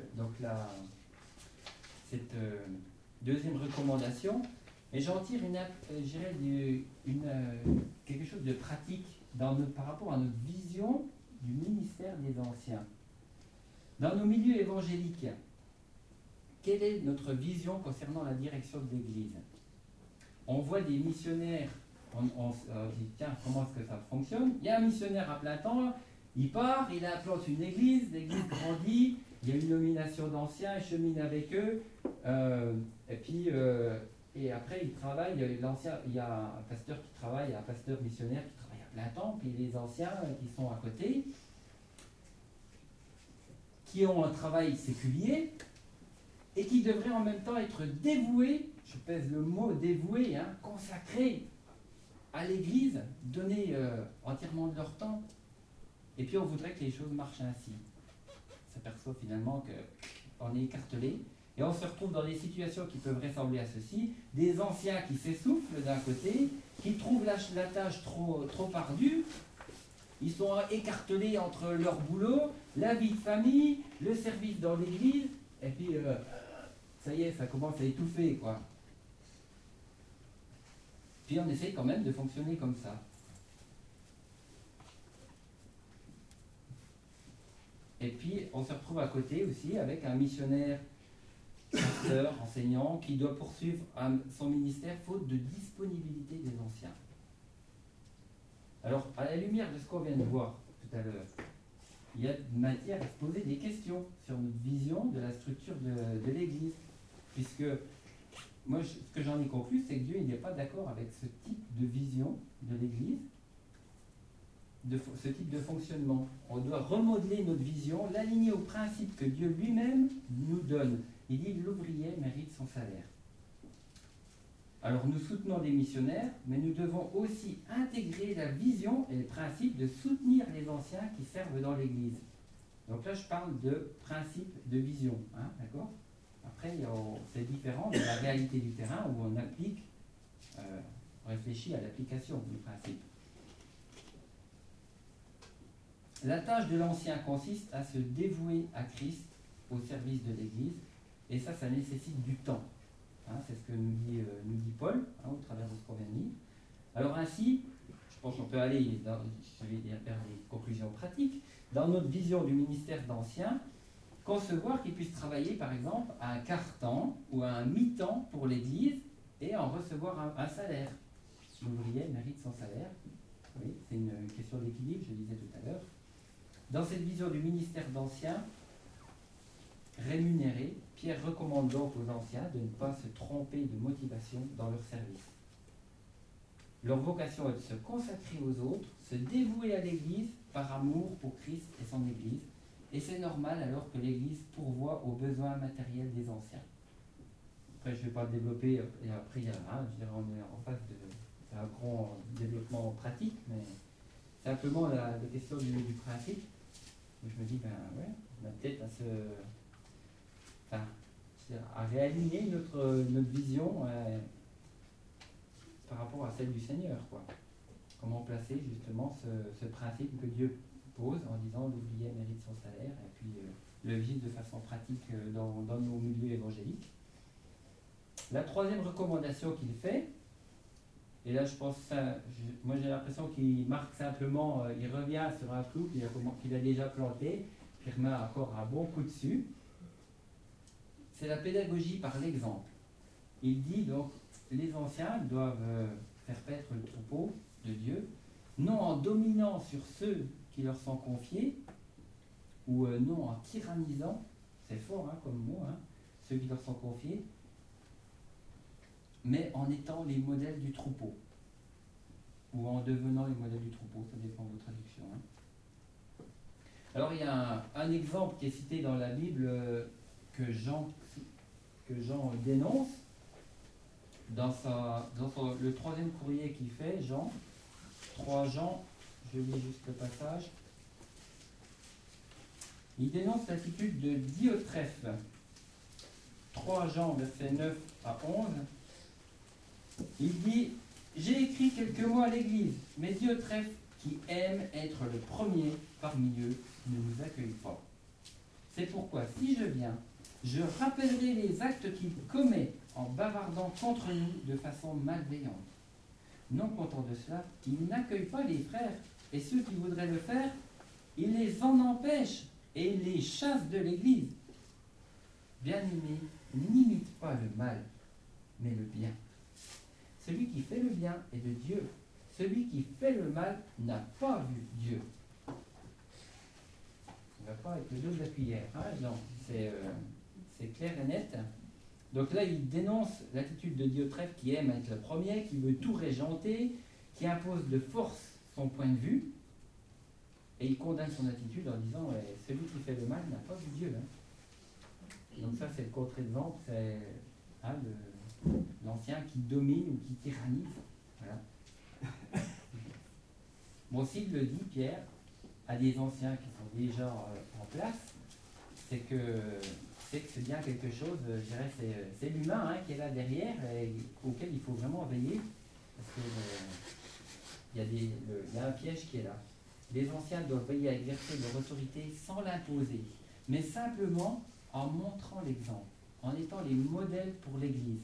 cette deuxième recommandation. Et j'en tire quelque chose de pratique par rapport à notre vision du ministère des anciens. Dans nos milieux évangéliques, quelle est notre vision concernant la direction de l'Église? On voit des missionnaires, on se dit tiens, comment est-ce que ça fonctionne? Il y a un missionnaire à plein temps, il part, il implante une église, l'église grandit, il y a une nomination d'anciens, il chemine avec eux, et après il travaille, il y a un pasteur qui travaille, un pasteur missionnaire qui travaille à plein temps, puis les anciens qui sont à côté, qui ont un travail séculier, et qui devraient en même temps être dévoués, je pèse le mot dévoués, hein, consacrés à l'Église, donner entièrement de leur temps. Et puis on voudrait que les choses marchent ainsi. On s'aperçoit finalement qu'on est écartelé, et on se retrouve dans des situations qui peuvent ressembler à ceci, des anciens qui s'essoufflent d'un côté, qui trouvent la tâche trop ardue, ils sont écartelés entre leur boulot, la vie de famille, le service dans l'Église, et puis ça y est, ça commence à étouffer, quoi. Puis on essaye quand même de fonctionner comme ça. Et puis on se retrouve à côté aussi avec un missionnaire, pasteur, enseignant, qui doit poursuivre son ministère faute de disponibilité des anciens. Alors, à la lumière de ce qu'on vient de voir tout à l'heure, il y a matière à se poser des questions sur notre vision de la structure de l'Église. Puisque, moi, ce que j'en ai conclu, c'est que Dieu n'est pas d'accord avec ce type de vision de l'Église, ce type de fonctionnement. On doit remodeler notre vision, l'aligner aux principes que Dieu lui-même nous donne. Il dit l'ouvrier mérite son salaire. Alors nous soutenons des missionnaires, mais nous devons aussi intégrer la vision et le principe de soutenir les anciens qui servent dans l'Église. Donc là, je parle de principe de vision, hein, d'accord? Après, c'est différent de la réalité du terrain où on applique, on réfléchit à l'application du principe. La tâche de l'ancien consiste à se dévouer à Christ au service de l'Église, et ça nécessite du temps. Hein, c'est ce que nous dit Paul, hein, au travers de ce qu'on vient de dire. Alors ainsi, je pense qu'on peut aller vers des conclusions pratiques. Dans notre vision du ministère d'anciens, concevoir qu'ils puissent travailler par exemple à un quart-temps ou à un mi-temps pour l'Église et en recevoir un salaire. L'ouvrier mérite son salaire. Oui, c'est une question d'équilibre, je disais tout à l'heure. Dans cette vision du ministère d'anciens, rémunéré, Pierre recommande donc aux anciens de ne pas se tromper de motivation dans leur service. Leur vocation est de se consacrer aux autres, se dévouer à l'Église par amour pour Christ et son Église, Et c'est normal alors que l'Église pourvoit aux besoins matériels des anciens. Après, je ne vais pas le développer, et après, je dirais, on est en face d'un grand développement pratique, mais simplement la question du principe, où je me dis, ben ouais, on a peut-être à réaligner notre vision par rapport à celle du Seigneur, quoi. Comment placer justement ce principe que Dieu pose en disant l'ouvrier mérite son salaire, et puis le vivre de façon pratique dans nos milieux évangéliques. La troisième recommandation qu'il fait, et là je pense, moi j'ai l'impression qu'il marque simplement, il revient sur un clou qu'il a déjà planté, puis il remet encore un bon coup dessus, c'est la pédagogie par l'exemple. Il dit donc, les anciens doivent faire paître le troupeau de Dieu, non en dominant sur ceux qui leur sont confiés, ou non en tyrannisant, c'est fort comme mot, ceux qui leur sont confiés, mais en étant les modèles du troupeau, ou en devenant les modèles du troupeau, ça dépend de vos traductions. Alors il y a un exemple qui est cité dans la Bible que Jean dénonce, dans le troisième courrier qu'il fait, Jean, 3 Jean, je lis juste le passage, il dénonce l'attitude de Diotrephe, 3 Jean, versets 9 à 11, il dit « J'ai écrit quelques mots à l'Église, mais Diotrephe, qui aime être le premier parmi eux, ne nous accueille pas. C'est pourquoi, si je viens, je rappellerai les actes qu'il commet en bavardant contre nous de façon malveillante. Non content de cela, il n'accueille pas les frères, et ceux qui voudraient le faire, il les en empêche et il les chasse de l'Église. Bien-aimés, n'imite pas le mal, mais le bien. Celui qui fait le bien est de Dieu. Celui qui fait le mal n'a pas vu Dieu. » On ne va pas avec le dos de la cuillère. Non, c'est clair et net. Donc là, il dénonce l'attitude de Diotrephe qui aime être le premier, qui veut tout régenter, qui impose de force son point de vue, et il condamne son attitude en disant celui qui fait le mal n'a pas vu Dieu. Donc ça, c'est le contre-exemple, c'est l'ancien qui domine ou qui tyrannise. Voilà. Bon, s'il le dit, Pierre, à des anciens qui sont déjà en place, c'est que c'est bien quelque chose, je dirais, c'est l'humain qui est là derrière et auquel il faut vraiment veiller, parce qu'il y a un piège qui est là. Les anciens doivent veiller à exercer leur autorité sans l'imposer, mais simplement en montrant l'exemple, en étant les modèles pour l'Église.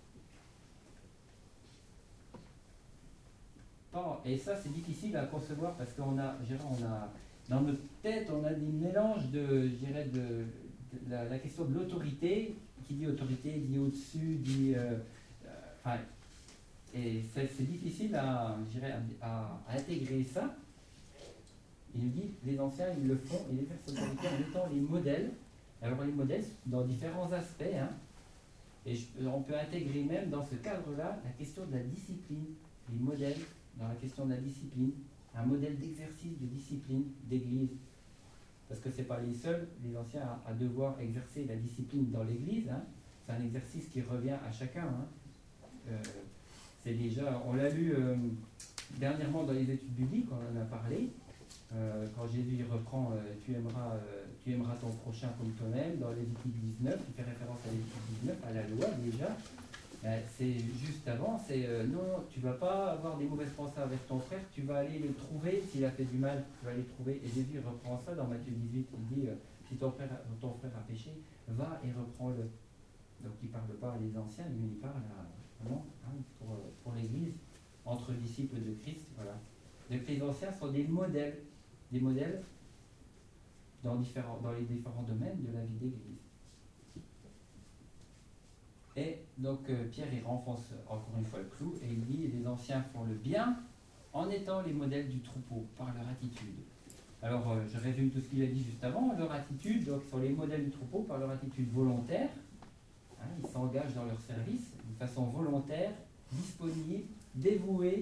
Et ça, c'est difficile à concevoir parce qu'on a, dans notre tête, on a des mélanges de la question de l'autorité. Qui dit autorité dit au-dessus, dit. Et c'est difficile à intégrer ça. Il nous dit, les anciens, ils le font, et les personnalités en étant les modèles. Alors les modèles, dans différents aspects, et on peut intégrer même dans ce cadre-là la question de la discipline, les modèles dans la question de la discipline, un modèle d'exercice de discipline d'église. Parce que ce n'est pas les seuls, les anciens, à devoir exercer la discipline dans l'église. C'est un exercice qui revient à chacun. C'est déjà, on l'a lu dernièrement dans les études bibliques, on en a parlé. Quand Jésus reprend tu aimeras ton prochain comme toi-même, dans Lévitique 19, il fait référence à Lévitique 19, à la loi déjà. C'est juste avant, non, tu ne vas pas avoir des mauvaises pensées avec ton frère, tu vas aller le trouver, s'il a fait du mal, tu vas aller le trouver. Et Jésus reprend ça dans Matthieu 18, il dit, si ton frère a péché, va et reprends-le. Donc il ne parle pas à les anciens, mais il parle vraiment pour l'Église, entre disciples de Christ. Voilà. Donc les anciens sont des modèles dans les différents domaines de la vie d'Église. Et donc Pierre, il renfonce encore une fois le clou et il dit les anciens font le bien en étant les modèles du troupeau par leur attitude. Alors je résume tout ce qu'il a dit juste avant. Leur attitude, donc sont les modèles du troupeau par leur attitude volontaire. Ils s'engagent dans leur service de façon volontaire, disponible, dévouée,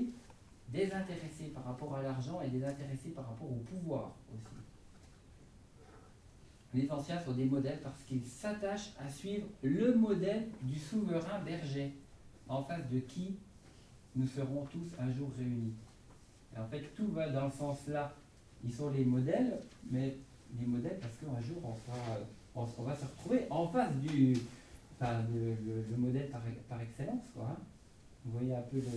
désintéressés par rapport à l'argent et désintéressés par rapport au pouvoir aussi. les anciens sont des modèles parce qu'ils s'attachent à suivre le modèle du souverain berger, en face de qui nous serons tous un jour réunis. Et en fait, tout va dans le sens là. Ils sont les modèles, mais les modèles parce qu'un jour on va se retrouver en face du, enfin, le modèle par excellence, quoi. Hein. Vous voyez un peu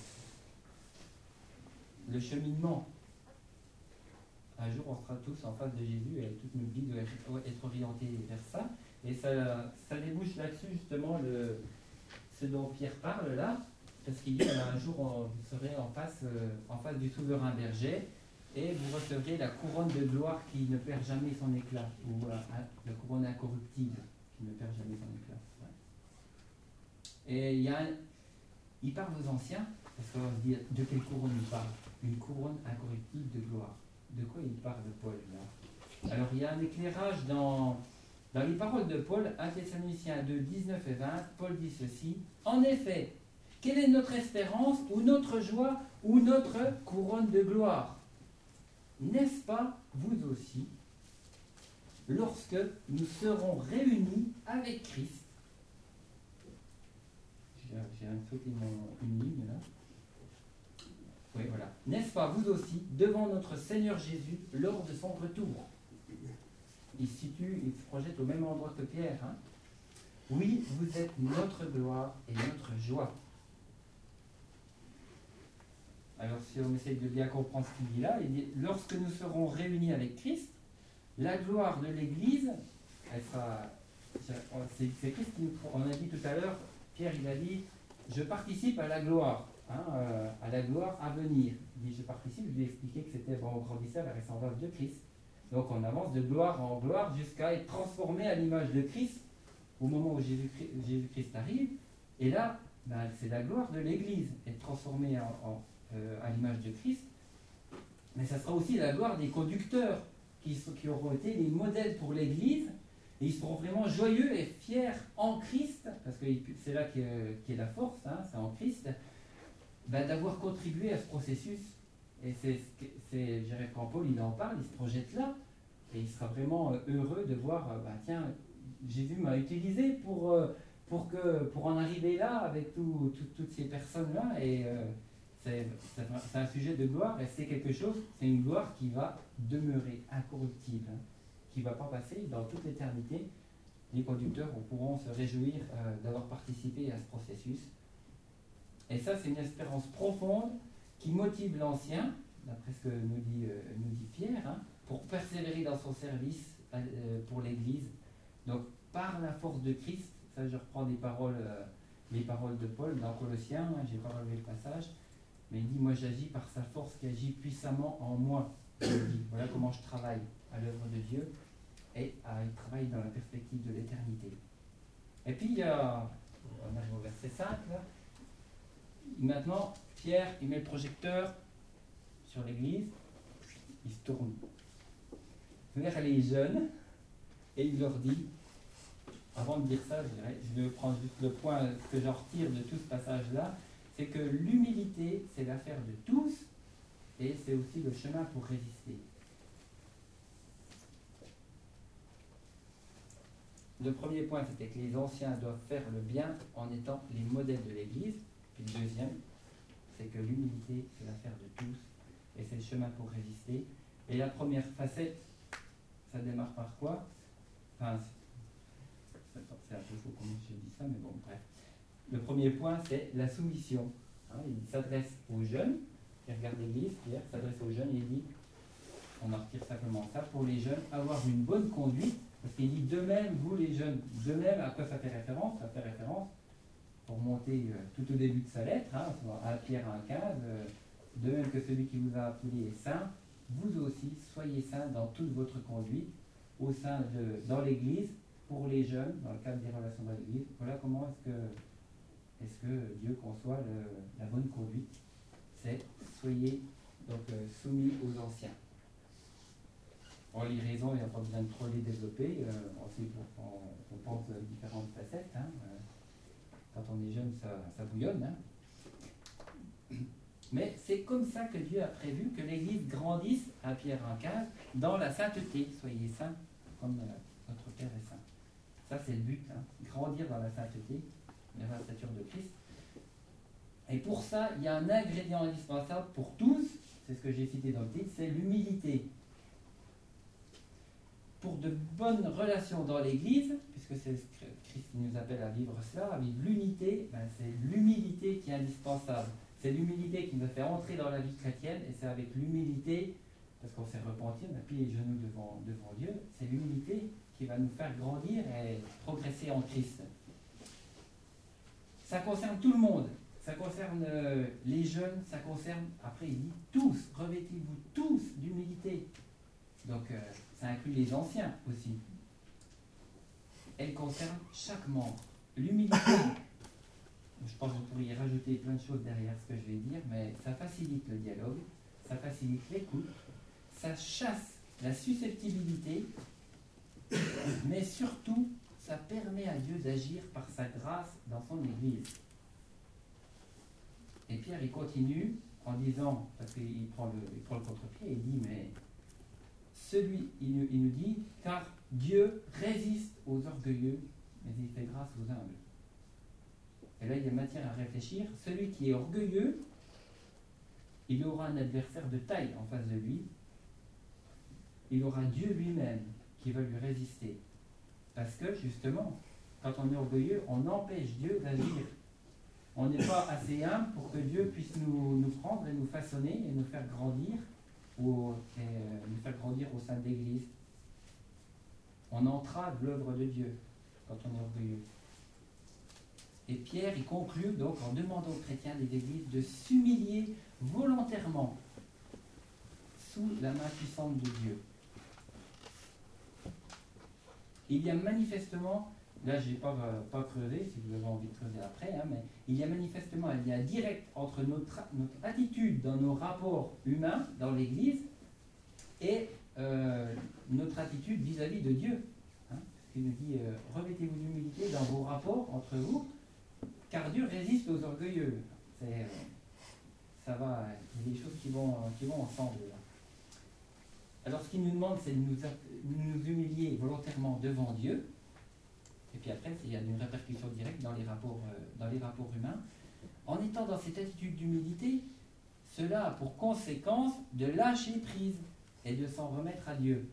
le cheminement. Un jour, on sera tous en face de Jésus et toute notre vie doit être orientée vers ça. Et ça débouche là-dessus, justement, ce dont Pierre parle là, parce qu'il dit un jour, vous serez en face du souverain berger et vous recevrez la couronne de gloire qui ne perd jamais son éclat, ou la couronne incorruptible qui ne perd jamais son éclat. Ouais. Et il parle aux anciens, parce qu'on se dit de quelle couronne il parle? Une couronne incorruptible de gloire. De quoi il parle, Paul, là? Alors, il y a un éclairage dans les paroles de Paul, 1 Thessaloniciens 2, 19 et 20. Paul dit ceci: en effet, quelle est notre espérance, ou notre joie, ou notre couronne de gloire? N'est-ce pas, vous aussi, lorsque nous serons réunis avec Christ? J'ai sauté une ligne là. Oui, voilà. N'est-ce pas, vous aussi, devant notre Seigneur Jésus, lors de son retour? Il se projette au même endroit que Pierre. Hein. Oui, vous êtes notre gloire et notre joie. Alors, si on essaye de bien comprendre ce qu'il dit là, il dit, lorsque nous serons réunis avec Christ, la gloire de l'Église, elle sera... C'est Christ qui nous... On a dit tout à l'heure, Pierre, il a dit, je participe à la gloire. À la gloire à venir. Il dit, je participe, je lui ai expliqué que c'était on grandissait à la ressemblance de Christ. Donc on avance de gloire en gloire jusqu'à être transformé à l'image de Christ au moment où Jésus-Christ arrive. Et là, c'est la gloire de l'Église, être transformé à l'image de Christ. Mais ça sera aussi la gloire des conducteurs qui auront été les modèles pour l'Église. Et ils seront vraiment joyeux et fiers en Christ, parce que c'est là qu'est la force, hein, c'est en Christ. D'avoir contribué à ce processus. Et je dirais, quand Paul il en parle, il se projette là, et il sera vraiment heureux de voir, tiens, Jésus m'a utilisé pour en arriver là avec toutes ces personnes-là, et c'est un sujet de gloire, et c'est quelque chose, c'est une gloire qui va demeurer incorruptible, hein, qui ne va pas passer dans toute l'éternité. Les conducteurs pourront se réjouir d'avoir participé à ce processus. Et ça, c'est une espérance profonde qui motive l'ancien, d'après ce que nous dit Pierre, hein, pour persévérer dans son service pour l'Église. Donc, par la force de Christ, ça je reprends les paroles de Paul dans Colossiens, hein, j'ai pas relevé le passage, mais il dit, moi j'agis par sa force qui agit puissamment en moi. Il dit, voilà comment je travaille à l'œuvre de Dieu, et il travaille dans la perspective de l'éternité. Et puis, on arrive au verset 5, là. Maintenant, Pierre, il met le projecteur sur l'église, il se tourne vers les jeunes et il leur dit, avant de dire ça, je vais prendre juste le point que j'en retire de tout ce passage-là, c'est que l'humilité, c'est l'affaire de tous et c'est aussi le chemin pour résister. Le premier point, c'était que les anciens doivent faire le bien en étant les modèles de l'Église. Puis le deuxième, c'est que l'humilité, c'est l'affaire de tous, et c'est le chemin pour résister. Et la première facette, ça démarre par quoi? Enfin, c'est un peu faux comment je dis ça, mais bon, bref. Le premier point, c'est la soumission. Hein, il s'adresse aux jeunes, il regarde l'Église, Pierre s'adresse aux jeunes et il dit, on en retire simplement ça, pour les jeunes, avoir une bonne conduite, parce qu'il dit de même, vous les jeunes, de même, à quoi ça fait référence? Ça fait référence pour monter tout au début de sa lettre, hein, à Pierre 1,15, de même que celui qui vous a appelé est saint, vous aussi soyez saints dans toute votre conduite, dans l'Église, pour les jeunes, dans le cadre des relations de l'Église. Voilà comment est-ce que Dieu conçoit la bonne conduite. C'est soyez donc soumis aux anciens. En livraison, il n'y a pas besoin de trop les développer, on pense à différentes facettes. Hein, quand on est jeune, ça bouillonne. Hein. Mais c'est comme ça que Dieu a prévu que l'Église grandisse, à Pierre 1,15, dans la sainteté. Soyez saints, comme notre Père est saint. Ça, c'est le but, hein, grandir dans la sainteté, dans la stature de Christ. Et pour ça, il y a un ingrédient indispensable pour tous, c'est ce que j'ai cité dans le titre, c'est l'humilité. Pour de bonnes relations dans l'Église, puisque c'est ce que Christ nous appelle à vivre cela, à vivre l'unité, ben c'est l'humilité qui est indispensable. C'est l'humilité qui nous fait entrer dans la vie chrétienne, et c'est avec l'humilité, parce qu'on s'est repenti, on a plié les genoux devant Dieu, c'est l'humilité qui va nous faire grandir et progresser en Christ. Ça concerne tout le monde, ça concerne les jeunes, ça concerne, après il dit tous, revêtez-vous tous d'humilité. Donc ça inclut les anciens aussi. Elle concerne chaque membre. L'humilité, je pense que vous pourriez rajouter plein de choses derrière ce que je vais dire, mais ça facilite le dialogue, ça facilite l'écoute, ça chasse la susceptibilité, mais surtout, ça permet à Dieu d'agir par sa grâce dans son Église. Et Pierre, il continue en disant, parce qu'il prend le contre-pied, il dit, mais il nous dit, car Dieu résiste aux orgueilleux, mais il fait grâce aux humbles. Et là, il y a matière à réfléchir. Celui qui est orgueilleux, il aura un adversaire de taille en face de lui. Il aura Dieu lui-même qui va lui résister. Parce que, justement, quand on est orgueilleux, on empêche Dieu d'agir. On n'est pas assez humble pour que Dieu puisse nous prendre et nous façonner et nous faire grandir, nous faire grandir au sein de l'Église. On entrave l'œuvre de Dieu quand on est orgueilleux. Et Pierre, il conclut donc en demandant aux chrétiens des églises de s'humilier volontairement sous la main puissante de Dieu. Il y a manifestement, là je n'ai pas creusé, si vous avez envie de creuser après, hein, mais il y a manifestement un lien direct entre notre attitude dans nos rapports humains dans l'Église et notre attitude vis-à-vis de Dieu. Hein, il nous dit, revêtez-vous d'humilité dans vos rapports entre vous, car Dieu résiste aux orgueilleux. Ça va, il y a des choses qui vont ensemble. Là. Alors ce qu'il nous demande, c'est de nous humilier volontairement devant Dieu. Et puis après, il y a une répercussion directe dans les rapports humains. En étant dans cette attitude d'humilité, cela a pour conséquence de lâcher prise et de s'en remettre à Dieu.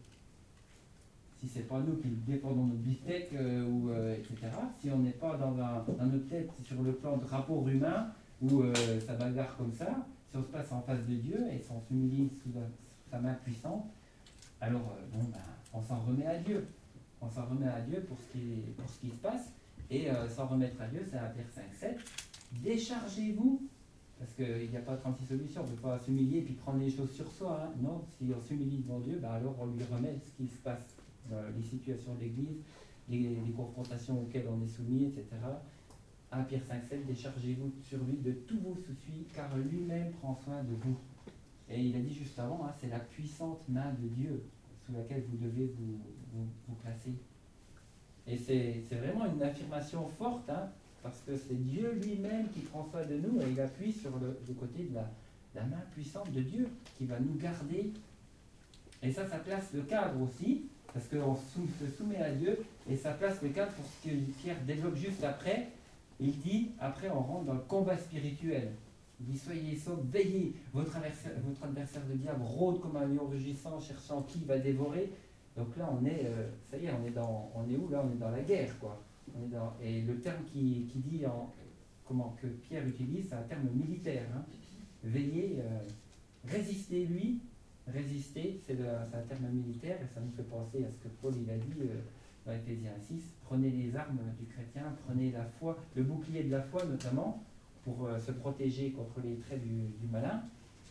Si ce n'est pas nous qui dépendons de notre bistec, etc., si on n'est pas dans notre tête sur le plan de rapport humain, où ça bagarre comme ça, si on se passe en face de Dieu et si on s'humilie sous sa main puissante, alors on s'en remet à Dieu. On s'en remet à Dieu pour ce qui se passe. Et s'en remettre à Dieu, c'est à Pierre 5,7. Déchargez-vous, parce qu'il n'y a pas 36 solutions, on ne peut pas s'humilier et puis prendre les choses sur soi. Hein. Non, si on s'humilie devant Dieu, alors on lui remet ce qui se passe, les situations de l'Église, les confrontations auxquelles on est soumis, etc. 1 Pierre 5,7, déchargez-vous sur lui de tous vos soucis, car lui-même prend soin de vous. Et il a dit juste avant, hein, c'est la puissante main de Dieu sous laquelle vous devez vous placer. Et c'est vraiment une affirmation forte, hein, parce que c'est Dieu lui-même qui prend soin de nous et il appuie sur le côté de la main puissante de Dieu qui va nous garder. Et ça place le cadre aussi, parce qu'on se soumet à Dieu et ça place le cadre pour ce que Pierre développe juste après. Il dit, après on rentre dans le combat spirituel. Il dit, soyez sobres, veillez, votre adversaire le diable rôde comme un lion rugissant, cherchant qui va dévorer. Donc là, ça y est, on est où là? On est dans la guerre, quoi. Et le terme qui dit, que Pierre utilise, c'est un terme militaire. Hein. Veillez, résistez lui. Résister, c'est un terme militaire, et ça nous fait penser à ce que Paul il a dit dans Éphésiens 6. Prenez les armes du chrétien, prenez la foi, le bouclier de la foi notamment, pour se protéger contre les traits du malin.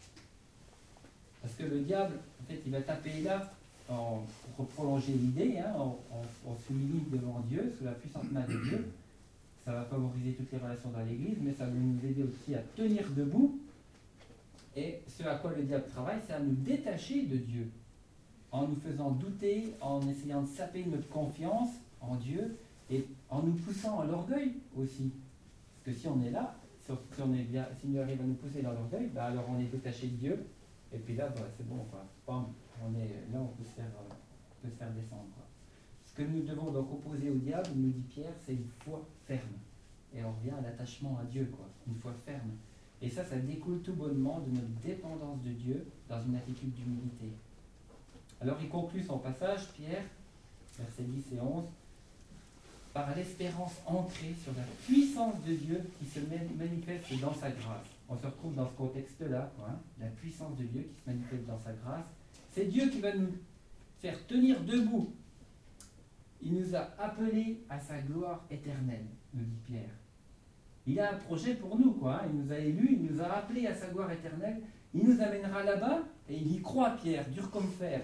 Parce que le diable, en fait, il va taper là, pour prolonger l'idée, hein, on s'humilie devant Dieu, sous la puissante main de Dieu. Ça va favoriser toutes les relations dans l'Église, mais ça va nous aider aussi à tenir debout. Et ce à quoi le diable travaille, c'est à nous détacher de Dieu, en nous faisant douter, en essayant de saper notre confiance en Dieu, et en nous poussant à l'orgueil aussi. Parce que si on est là, s'il nous arrive à nous pousser dans l'orgueil, alors on est détaché de Dieu, et puis là, c'est bon, quoi. Bam, on peut se faire descendre. Quoi. Ce Ce que nous devons donc opposer au diable, nous dit Pierre, c'est une foi ferme. Et on revient à l'attachement à Dieu, quoi. Une foi ferme. Et ça découle tout bonnement de notre dépendance de Dieu dans une attitude d'humilité. Alors il conclut son passage, Pierre, versets 10 et 11, par l'espérance ancrée sur la puissance de Dieu qui se manifeste dans sa grâce. On se retrouve dans ce contexte-là, quoi, hein, la puissance de Dieu qui se manifeste dans sa grâce. C'est Dieu qui va nous faire tenir debout. Il nous a appelés à sa gloire éternelle, nous dit Pierre. Il a un projet pour nous, quoi. Hein. Il nous a élus, il nous a appelés à sa gloire éternelle. Il nous amènera là-bas, et il y croit, Pierre, dur comme fer.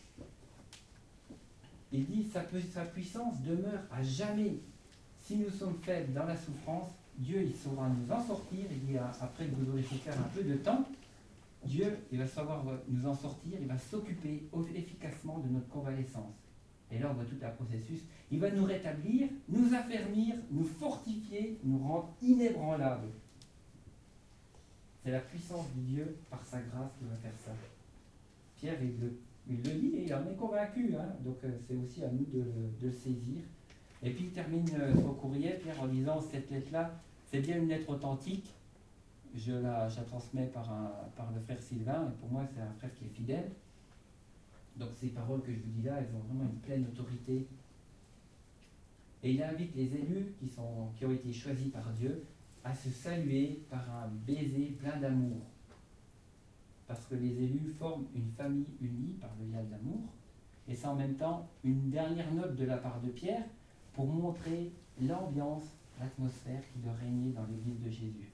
Il dit, sa puissance demeure à jamais. Si nous sommes faibles dans la souffrance, Dieu, il saura nous en sortir. Il dit, après que vous aurez souffert un peu de temps, Dieu, il va savoir nous en sortir, il va s'occuper efficacement de notre convalescence. Et là, on voit tout un processus. Il va nous rétablir, nous affermir, nous fortifier, nous rendre inébranlables. C'est la puissance de Dieu, par sa grâce, qui va faire ça. Pierre, il le dit et il en est convaincu. Hein. Donc, c'est aussi à nous de le saisir. Et puis, il termine son courrier, Pierre, en disant, cette lettre-là, c'est bien une lettre authentique. Je la transmets par le frère Sylvain, et pour moi, c'est un frère qui est fidèle. Donc ces paroles que je vous dis là, elles ont vraiment une pleine autorité. Et il invite les élus qui ont été choisis par Dieu à se saluer par un baiser plein d'amour. Parce que les élus forment une famille unie par le lien d'amour. Et c'est en même temps une dernière note de la part de Pierre pour montrer l'ambiance, l'atmosphère qui doit régner dans l'église de Jésus.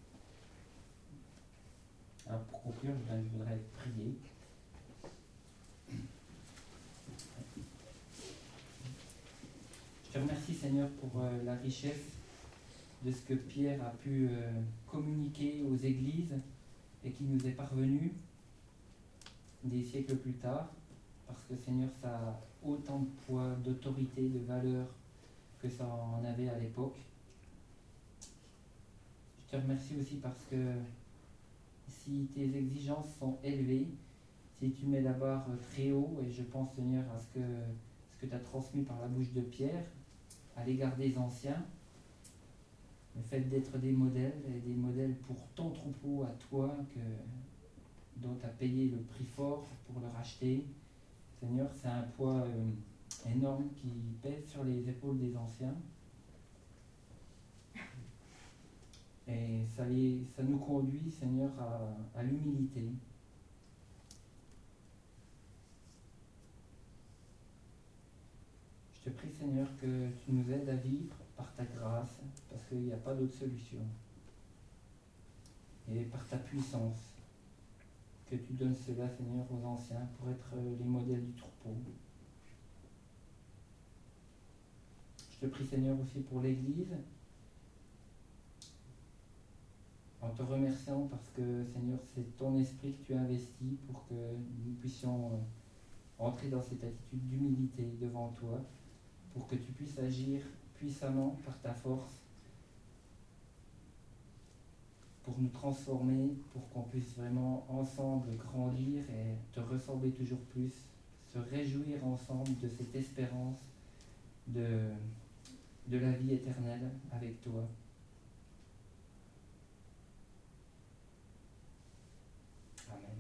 Alors pour conclure, je voudrais prier. Je te remercie, Seigneur, pour la richesse de ce que Pierre a pu communiquer aux églises et qui nous est parvenu des siècles plus tard, parce que, Seigneur, ça a autant de poids, d'autorité, de valeur que ça en avait à l'époque. Je te remercie aussi parce que si tes exigences sont élevées, si tu mets la barre très haut, et je pense, Seigneur, à ce que tu as transmis par la bouche de Pierre, à l'égard des anciens, le fait d'être des modèles, et des modèles pour ton troupeau à toi, dont tu as payé le prix fort pour le racheter. Seigneur, c'est un poids énorme qui pèse sur les épaules des anciens. Et ça nous conduit, Seigneur, à l'humilité. Je te prie, Seigneur, que tu nous aides à vivre par ta grâce, parce qu'il n'y a pas d'autre solution. Et par ta puissance, que tu donnes cela, Seigneur, aux anciens pour être les modèles du troupeau. Je te prie, Seigneur, aussi pour l'Église, en te remerciant parce que, Seigneur, c'est ton esprit que tu as investi pour que nous puissions entrer dans cette attitude d'humilité devant toi, pour que tu puisses agir puissamment par ta force, pour nous transformer, pour qu'on puisse vraiment ensemble grandir et te ressembler toujours plus, se réjouir ensemble de cette espérance de la vie éternelle avec toi. Amen.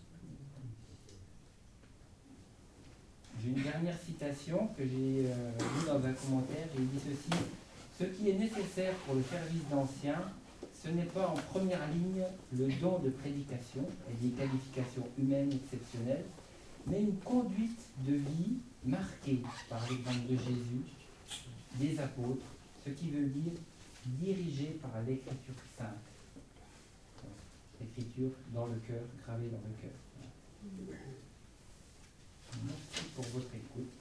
J'ai une dernière citation que j'ai lue dans un commentaire. Il dit ceci: ce qui est nécessaire pour le service d'anciens, ce n'est pas en première ligne le don de prédication et des qualifications humaines exceptionnelles, mais une conduite de vie marquée par l'exemple de Jésus, des apôtres, ce qui veut dire dirigée par l'écriture sainte. L'écriture dans le cœur, gravée dans le cœur. Merci pour votre écoute.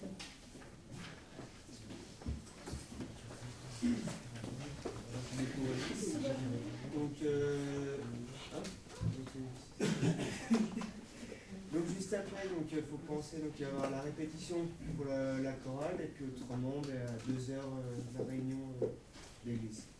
Donc juste après, il faut penser à avoir la répétition pour la chorale et puis autrement à 2 heures la réunion d'église.